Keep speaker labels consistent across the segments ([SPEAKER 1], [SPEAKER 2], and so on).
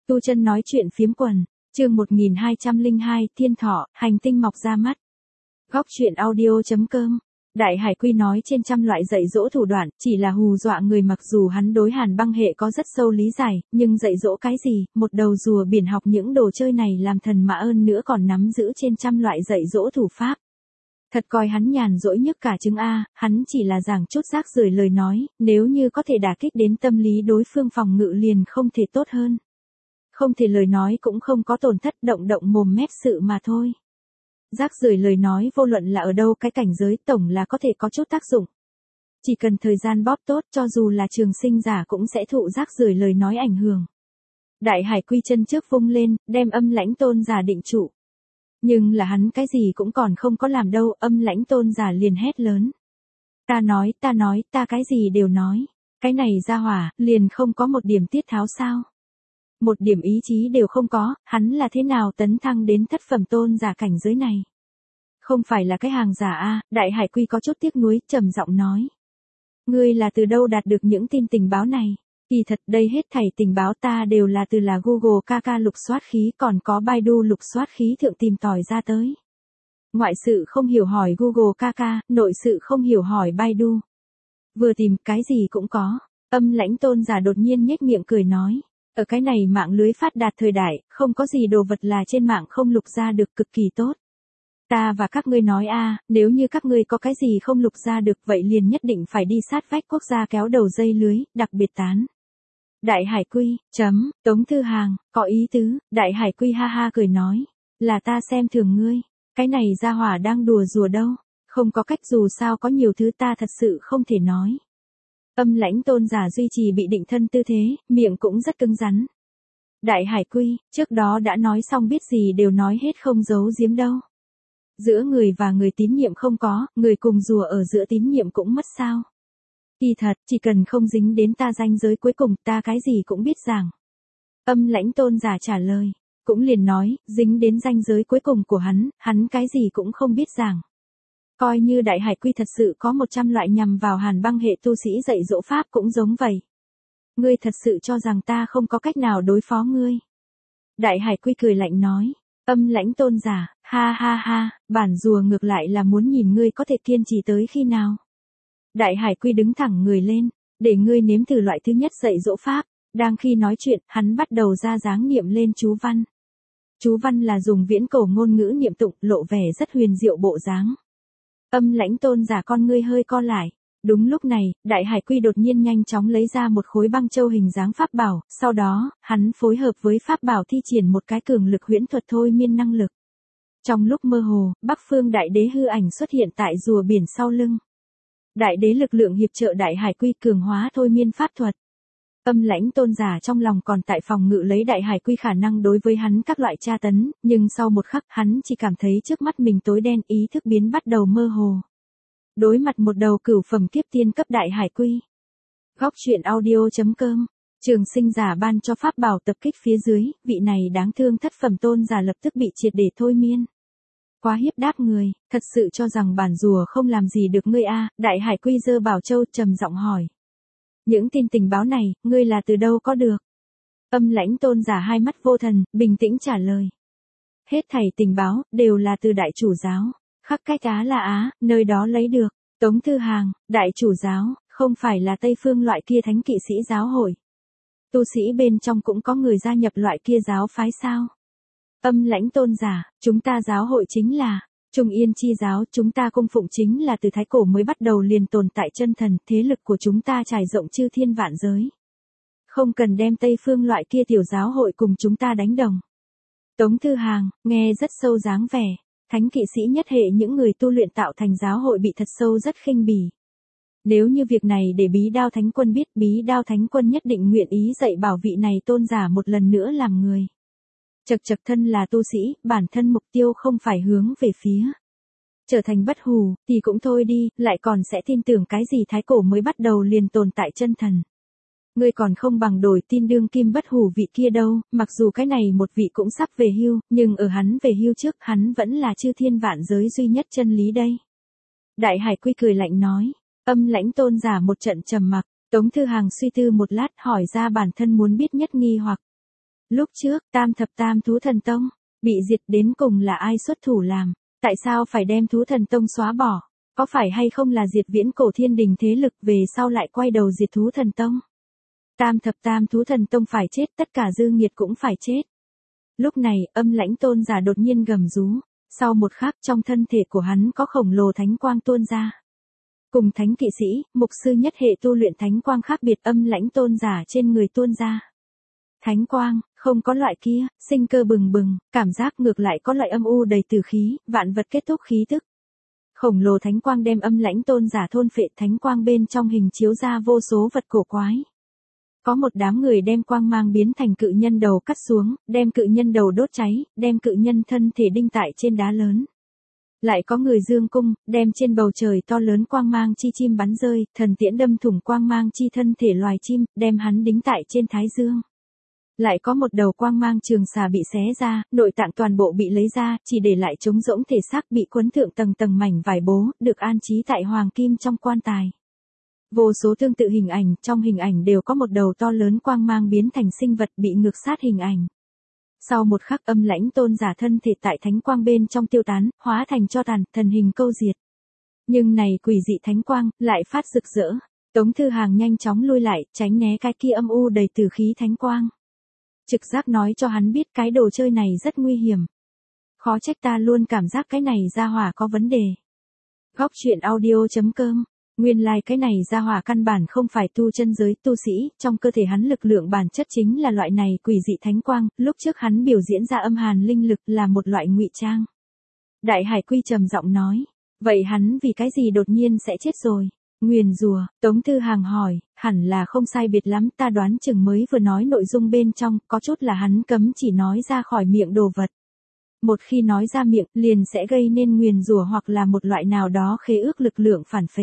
[SPEAKER 1] Tu Chân nói chuyện phiếm quần, chương 1202, Thiên Thọ, hành tinh mọc ra mắt. Góc truyện audio.com. Đại Hải Quy nói trên trăm loại dạy dỗ thủ đoạn, chỉ là hù dọa người, mặc dù hắn đối Hàn Băng hệ có rất sâu lý giải, nhưng dạy dỗ cái gì, một đầu rùa biển học những đồ chơi này làm thần mà ơn nữa còn nắm giữ trên trăm loại dạy dỗ thủ pháp. Thật coi hắn nhàn rỗi nhất cả trứng A, hắn chỉ là giảng chút rác rưởi lời nói, nếu như có thể đả kích đến tâm lý đối phương phòng ngự liền không thể tốt hơn. Không thể lời nói cũng không có tổn thất, động động mồm mép sự mà thôi. Rác rưởi lời nói vô luận là ở đâu cái cảnh giới tổng là có thể có chút tác dụng. Chỉ cần thời gian bóp tốt, cho dù là trường sinh giả cũng sẽ thụ rác rưởi lời nói ảnh hưởng. Đại Hải Quy chân trước vung lên, đem Âm Lãnh Tôn giả định trụ. Nhưng là hắn cái gì cũng còn không có làm đâu, Âm Lãnh Tôn giả liền hét lớn. Ta nói, ta cái gì đều nói. Cái này ra hỏa, liền không có một điểm tiết tháo sao? Một điểm ý chí đều không có, hắn là thế nào tấn thăng đến thất phẩm tôn giả cảnh giới này? Không phải là cái hàng giả a? Đại Hải Quy có chút tiếc nuối, trầm giọng nói. Ngươi là từ đâu đạt được những tin tình báo này? Kỳ thật đây hết thảy tình báo ta đều là từ là Google Kaka lục soát khí còn có Baidu lục soát khí thượng tìm tòi ra tới. Ngoại sự không hiểu hỏi Google Kaka, nội sự không hiểu hỏi Baidu. Vừa tìm cái gì cũng có. Âm Lãnh Tôn giả đột nhiên nhếch miệng cười nói. Ở cái này mạng lưới phát đạt thời đại, không có gì đồ vật là trên mạng không lục ra được, cực kỳ tốt. Ta và các ngươi nói a, nếu như các ngươi có cái gì không lục ra được vậy liền nhất định phải đi sát vách quốc gia kéo đầu dây lưới, đặc biệt tán. Đại Hải Quy, Tống Thư Hàng, có ý tứ, Đại Hải Quy ha ha cười nói, là ta xem thường ngươi, cái này ra hỏa đang đùa rùa đâu, không có cách, dù sao có nhiều thứ ta thật sự không thể nói. Âm Lãnh Tôn giả duy trì bị định thân tư thế, miệng cũng rất cứng rắn. Đại Hải Quy, trước đó đã nói xong biết gì đều nói hết không giấu giếm đâu. Giữa người và người tín nhiệm không có, người cùng rùa ở giữa tín nhiệm cũng mất sao. Kỳ thật, chỉ cần không dính đến ta ranh giới cuối cùng, ta cái gì cũng biết rằng. Âm Lãnh Tôn giả trả lời, cũng liền nói, dính đến ranh giới cuối cùng của hắn cái gì cũng không biết rằng. Coi như Đại Hải Quy thật sự có 100 loại nhằm vào Hàn Băng hệ tu sĩ dạy dỗ pháp cũng giống vậy. Ngươi thật sự cho rằng ta không có cách nào đối phó ngươi. Đại Hải Quy cười lạnh nói, Âm Lãnh Tôn giả, ha ha ha, bản rùa ngược lại là muốn nhìn ngươi có thể kiên trì tới khi nào. Đại Hải Quy đứng thẳng người lên, để ngươi nếm thử loại thứ nhất dạy dỗ pháp. Đang khi nói chuyện, hắn bắt đầu ra dáng niệm lên chú văn. Chú văn là dùng viễn cổ ngôn ngữ niệm tụng, lộ vẻ rất huyền diệu bộ dáng. Âm Lãnh Tôn giả con ngươi hơi co lại. Đúng lúc này, Đại Hải Quy đột nhiên nhanh chóng lấy ra một khối băng châu hình dáng pháp bảo, sau đó, hắn phối hợp với pháp bảo thi triển một cái cường lực huyễn thuật thôi miên năng lực. Trong lúc mơ hồ, Bắc Phương Đại Đế hư ảnh xuất hiện tại rùa biển sau lưng. Đại Đế lực lượng hiệp trợ Đại Hải Quy cường hóa thôi miên pháp thuật. Âm Lãnh Tôn giả trong lòng còn tại phòng ngự lấy Đại Hải Quy khả năng đối với hắn các loại tra tấn, nhưng sau một khắc hắn chỉ cảm thấy trước mắt mình tối đen, ý thức biến bắt đầu mơ hồ. Đối mặt một đầu cửu phẩm kiếp tiên cấp Đại Hải Quy. Góc truyện audio.com. Trường sinh giả ban cho pháp bảo tập kích phía dưới, vị này đáng thương thất phẩm tôn giả lập tức bị triệt để thôi miên. Quá hiếp đáp người, thật sự cho rằng bản rùa không làm gì được ngươi a? Đại Hải Quy giơ bảo châu trầm giọng hỏi. Những tin tình báo này, ngươi là từ đâu có được? Âm Lãnh Tôn giả hai mắt vô thần, bình tĩnh trả lời. Hết thảy tình báo, đều là từ đại chủ giáo. Khắc cách Á là Á, nơi đó lấy được. Tống Thư Hàng, đại chủ giáo, không phải là Tây Phương loại kia thánh kỵ sĩ giáo hội. Tu sĩ bên trong cũng có người gia nhập loại kia giáo phái sao? Âm Lãnh Tôn giả, chúng ta giáo hội chính là Trung Yên chi giáo, chúng ta cung phụng chính là từ thái cổ mới bắt đầu liền tồn tại chân thần, thế lực của chúng ta trải rộng chư thiên vạn giới. Không cần đem Tây Phương loại kia tiểu giáo hội cùng chúng ta đánh đồng. Tống Thư Hàng, nghe rất sâu dáng vẻ, thánh kỵ sĩ nhất hệ những người tu luyện tạo thành giáo hội bị thật sâu rất khinh bỉ. Nếu như việc này để Bí Đao Thánh Quân biết, Bí Đao Thánh Quân nhất định nguyện ý dạy bảo vị này tôn giả một lần nữa làm người. Chật thân là tu sĩ, bản thân mục tiêu không phải hướng về phía trở thành bất hủ, thì cũng thôi đi, lại còn sẽ tin tưởng cái gì thái cổ mới bắt đầu liền tồn tại chân thần. Ngươi còn không bằng đổi tin đương kim bất hủ vị kia đâu, mặc dù cái này một vị cũng sắp về hưu, nhưng ở hắn về hưu trước, hắn vẫn là chư thiên vạn giới duy nhất chân lý đây. Đại Hải Quy cười lạnh nói, Âm Lãnh Tôn giả một trận trầm mặc, Tống Thư Hàng suy tư một lát hỏi ra bản thân muốn biết nhất nghi hoặc. Lúc trước, tam thập tam thú thần tông, bị diệt đến cùng là ai xuất thủ làm? Tại sao phải đem thú thần tông xóa bỏ? Có phải hay không là diệt viễn cổ thiên đình thế lực về sau lại quay đầu diệt thú thần tông? Tam thập tam thú thần tông phải chết, tất cả dư nghiệt cũng phải chết. Lúc này, Âm Lãnh tôn giả đột nhiên gầm rú. Sau một khắc trong thân thể của hắn có khổng lồ thánh quang tuôn ra. Cùng thánh kỵ sĩ, mục sư nhất hệ tu luyện thánh quang khác biệt, Âm Lãnh tôn giả trên người tuôn ra. Thánh quang, không có loại kia, sinh cơ bừng bừng, cảm giác ngược lại có loại âm u đầy tử khí, vạn vật kết thúc khí tức. Khổng lồ thánh quang đem Âm Lãnh tôn giả thôn phệ, thánh quang bên trong hình chiếu ra vô số vật cổ quái. Có một đám người đem quang mang biến thành cự nhân đầu cắt xuống, đem cự nhân đầu đốt cháy, đem cự nhân thân thể đinh tại trên đá lớn. Lại có người dương cung, đem trên bầu trời to lớn quang mang chi chim bắn rơi, thần tiễn đâm thủng quang mang chi thân thể loài chim, đem hắn đính tại trên thái dương. Lại có một đầu quang mang trường xà bị xé ra, nội tạng toàn bộ bị lấy ra, chỉ để lại trống rỗng thể xác bị quấn thượng tầng tầng mảnh vải bố, được an trí tại hoàng kim trong quan tài. Vô số tương tự hình ảnh, trong hình ảnh đều có một đầu to lớn quang mang biến thành sinh vật bị ngược sát hình ảnh. Sau một khắc, Âm Lãnh tôn giả thân thể tại thánh quang bên trong tiêu tán, hóa thành tro tàn, thần hình câu diệt. Nhưng này quỷ dị thánh quang, lại phát rực rỡ. Tống Thư Hàng nhanh chóng lui lại, tránh né cái kia âm u đầy tử khí thánh quang. Trực giác nói cho hắn biết cái đồ chơi này rất nguy hiểm. Khó trách ta luôn cảm giác cái này ra hỏa có vấn đề. Góc truyện audio.com. Nguyên lai cái này ra hỏa căn bản không phải tu chân giới tu sĩ, trong cơ thể hắn lực lượng bản chất chính là loại này quỷ dị thánh quang, lúc trước hắn biểu diễn ra âm hàn linh lực là một loại ngụy trang. Đại Hải Quy trầm giọng nói, vậy hắn vì cái gì đột nhiên sẽ chết rồi? Nguyền rủa, Tống Thư Hàng hỏi, hẳn là không sai biệt lắm, ta đoán chừng mới vừa nói nội dung bên trong, có chút là hắn cấm chỉ nói ra khỏi miệng đồ vật. Một khi nói ra miệng, liền sẽ gây nên nguyền rủa hoặc là một loại nào đó khế ước lực lượng phản phệ.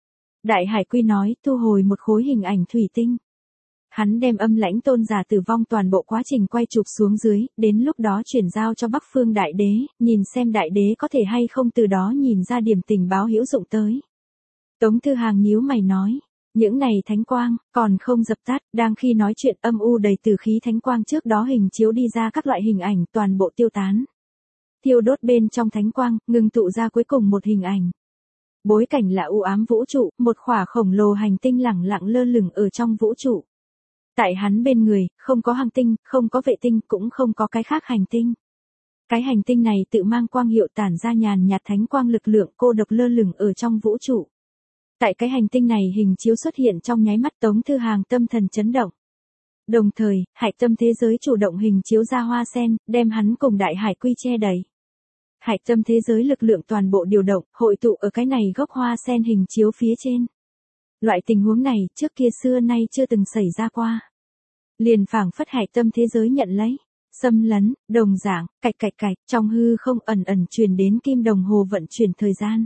[SPEAKER 1] Đại Hải Quy nói, thu hồi một khối hình ảnh thủy tinh. Hắn đem Âm Lãnh tôn giả tử vong toàn bộ quá trình quay chụp xuống dưới, đến lúc đó chuyển giao cho Bắc Phương Đại Đế, nhìn xem Đại Đế có thể hay không từ đó nhìn ra điểm tình báo hữu dụng tới. Tống Thư Hàng nhíu mày nói, những này thánh quang, còn không dập tắt, đang khi nói chuyện âm u đầy tử khí thánh quang trước đó hình chiếu đi ra các loại hình ảnh toàn bộ tiêu tán. Thiêu đốt bên trong thánh quang, ngừng tụ ra cuối cùng một hình ảnh. Bối cảnh là u ám vũ trụ, một khỏa khổng lồ hành tinh lẳng lặng lơ lửng ở trong vũ trụ. Tại hắn bên người, không có hành tinh, không có vệ tinh, cũng không có cái khác hành tinh. Cái hành tinh này tự mang quang hiệu tản ra nhàn nhạt thánh quang lực lượng cô độc lơ lửng ở trong vũ trụ. Tại cái hành tinh này hình chiếu xuất hiện trong nháy mắt Tống Thư Hàng tâm thần chấn động. Đồng thời, Hải Tâm thế giới chủ động hình chiếu ra hoa sen, đem hắn cùng Đại Hải Quy che đậy. Hải Tâm thế giới lực lượng toàn bộ điều động, hội tụ ở cái này gốc hoa sen hình chiếu phía trên. Loại tình huống này trước kia xưa nay chưa từng xảy ra qua. Liền phảng phất Hải Tâm thế giới nhận lấy, xâm lấn, đồng dạng, cạch cạch cạch, trong hư không ẩn ẩn truyền đến kim đồng hồ vận chuyển thời gian.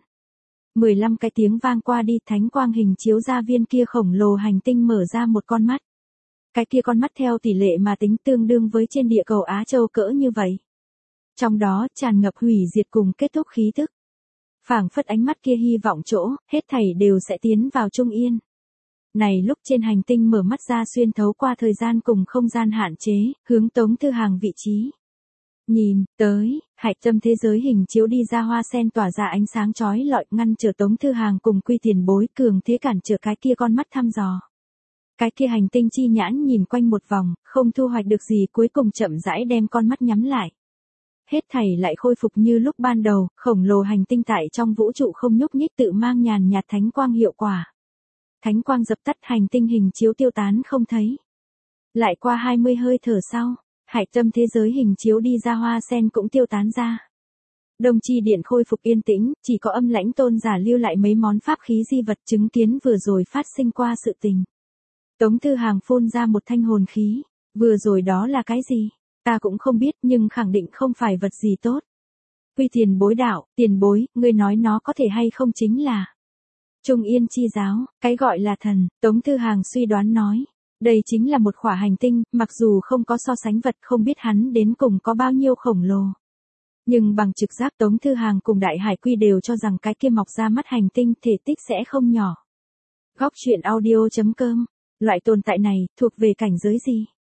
[SPEAKER 1] 15 cái tiếng vang qua đi, thánh quang hình chiếu ra viên kia khổng lồ hành tinh mở ra một con mắt. Cái kia con mắt theo tỷ lệ mà tính tương đương với trên địa cầu Á Châu cỡ như vậy. Trong đó tràn ngập hủy diệt cùng kết thúc khí tức. Phảng phất ánh mắt kia hy vọng chỗ, hết thảy đều sẽ tiến vào trung yên. Này lúc trên hành tinh mở mắt ra xuyên thấu qua thời gian cùng không gian hạn chế, hướng Tống Thư Hàng vị trí. Nhìn, tới, Hải Tâm thế giới hình chiếu đi ra hoa sen tỏa ra ánh sáng chói lọi ngăn trở Tống Thư Hàng cùng Quy Tiền Bối cường thế cản trở cái kia con mắt thăm dò. Cái kia hành tinh chi nhãn nhìn quanh một vòng, không thu hoạch được gì cuối cùng chậm rãi đem con mắt nhắm lại. Hết thảy lại khôi phục như lúc ban đầu, khổng lồ hành tinh tại trong vũ trụ không nhúc nhích tự mang nhàn nhạt thánh quang hiệu quả. Thánh quang dập tắt hành tinh hình chiếu tiêu tán không thấy. Lại qua 20 hơi thở sau. Hải Tâm thế giới hình chiếu đi ra hoa sen cũng tiêu tán ra. Đông Chi Điện khôi phục yên tĩnh, chỉ có Âm Lãnh tôn giả lưu lại mấy món pháp khí di vật chứng kiến vừa rồi phát sinh qua sự tình. Tống Thư Hàng phun ra một thanh hồn khí, vừa rồi đó là cái gì? Ta cũng không biết nhưng khẳng định không phải vật gì tốt. Quy Tiền Bối đạo, Tiền Bối, ngươi nói nó có thể hay không chính là Trung Yên chi giáo, cái gọi là thần, Tống Thư Hàng suy đoán nói. Đây chính là một khỏa hành tinh, mặc dù không có so sánh vật không biết hắn đến cùng có bao nhiêu khổng lồ. Nhưng bằng trực giác Tống Thư Hàng cùng Đại Hải Quy đều cho rằng cái kia mọc ra mắt hành tinh thể tích sẽ không nhỏ. Góc truyện audio.com. Loại tồn tại này, thuộc về cảnh giới gì?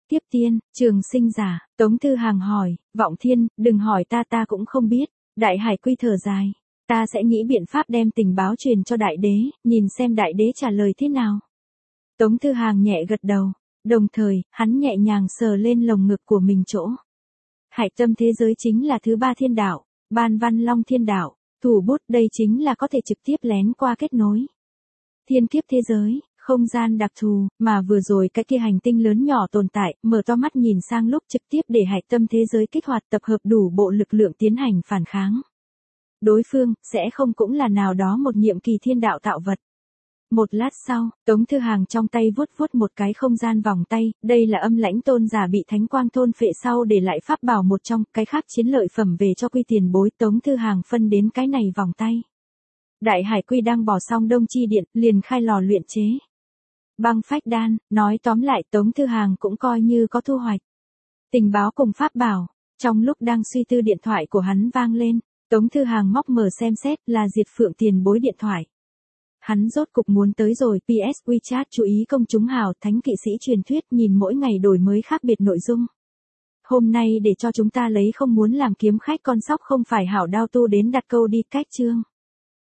[SPEAKER 1] Tiếp tiên, trường sinh giả, Tống Thư Hàng hỏi, Vọng Thiên, đừng hỏi ta cũng không biết. Đại Hải Quy thở dài, ta sẽ nghĩ biện pháp đem tình báo truyền cho đại đế, nhìn xem đại đế trả lời thế nào. Tống Thư Hàng nhẹ gật đầu, đồng thời, hắn nhẹ nhàng sờ lên lồng ngực của mình chỗ. Hải tâm thế giới chính là thứ ba thiên đạo, Ban Văn Long thiên đạo, thủ bút đây chính là có thể trực tiếp lén qua kết nối. Thiên kiếp thế giới, không gian đặc thù, mà vừa rồi cái kia hành tinh lớn nhỏ tồn tại, mở to mắt nhìn sang lúc trực tiếp để hải tâm thế giới kích hoạt tập hợp đủ bộ lực lượng tiến hành phản kháng. Đối phương, sẽ không cũng là nào đó một nhiệm kỳ thiên đạo tạo vật. Một lát sau, Tống Thư Hàng trong tay vuốt vuốt một cái không gian vòng tay, đây là Âm Lãnh tôn giả bị thánh quang thôn phệ sau để lại pháp bảo một trong, cái khác chiến lợi phẩm về cho Quy tiền bối. Tống Thư Hàng phân đến cái này vòng tay. Đại Hải Quy đang bỏ xong Đông Chi Điện, liền khai lò luyện chế băng phách đan, nói tóm lại Tống Thư Hàng cũng coi như có thu hoạch. Tình báo cùng pháp bảo, trong lúc đang suy tư điện thoại của hắn vang lên, Tống Thư Hàng móc mở xem xét là Diệt Phượng tiền bối điện thoại. Hắn rốt cục muốn tới rồi, PS WeChat chú ý công chúng hào thánh kỵ sĩ truyền thuyết nhìn mỗi ngày đổi mới khác biệt nội dung. Hôm nay để cho chúng ta lấy không muốn làm kiếm khách con sóc không phải hảo đao tu đến đặt câu đi cách chương.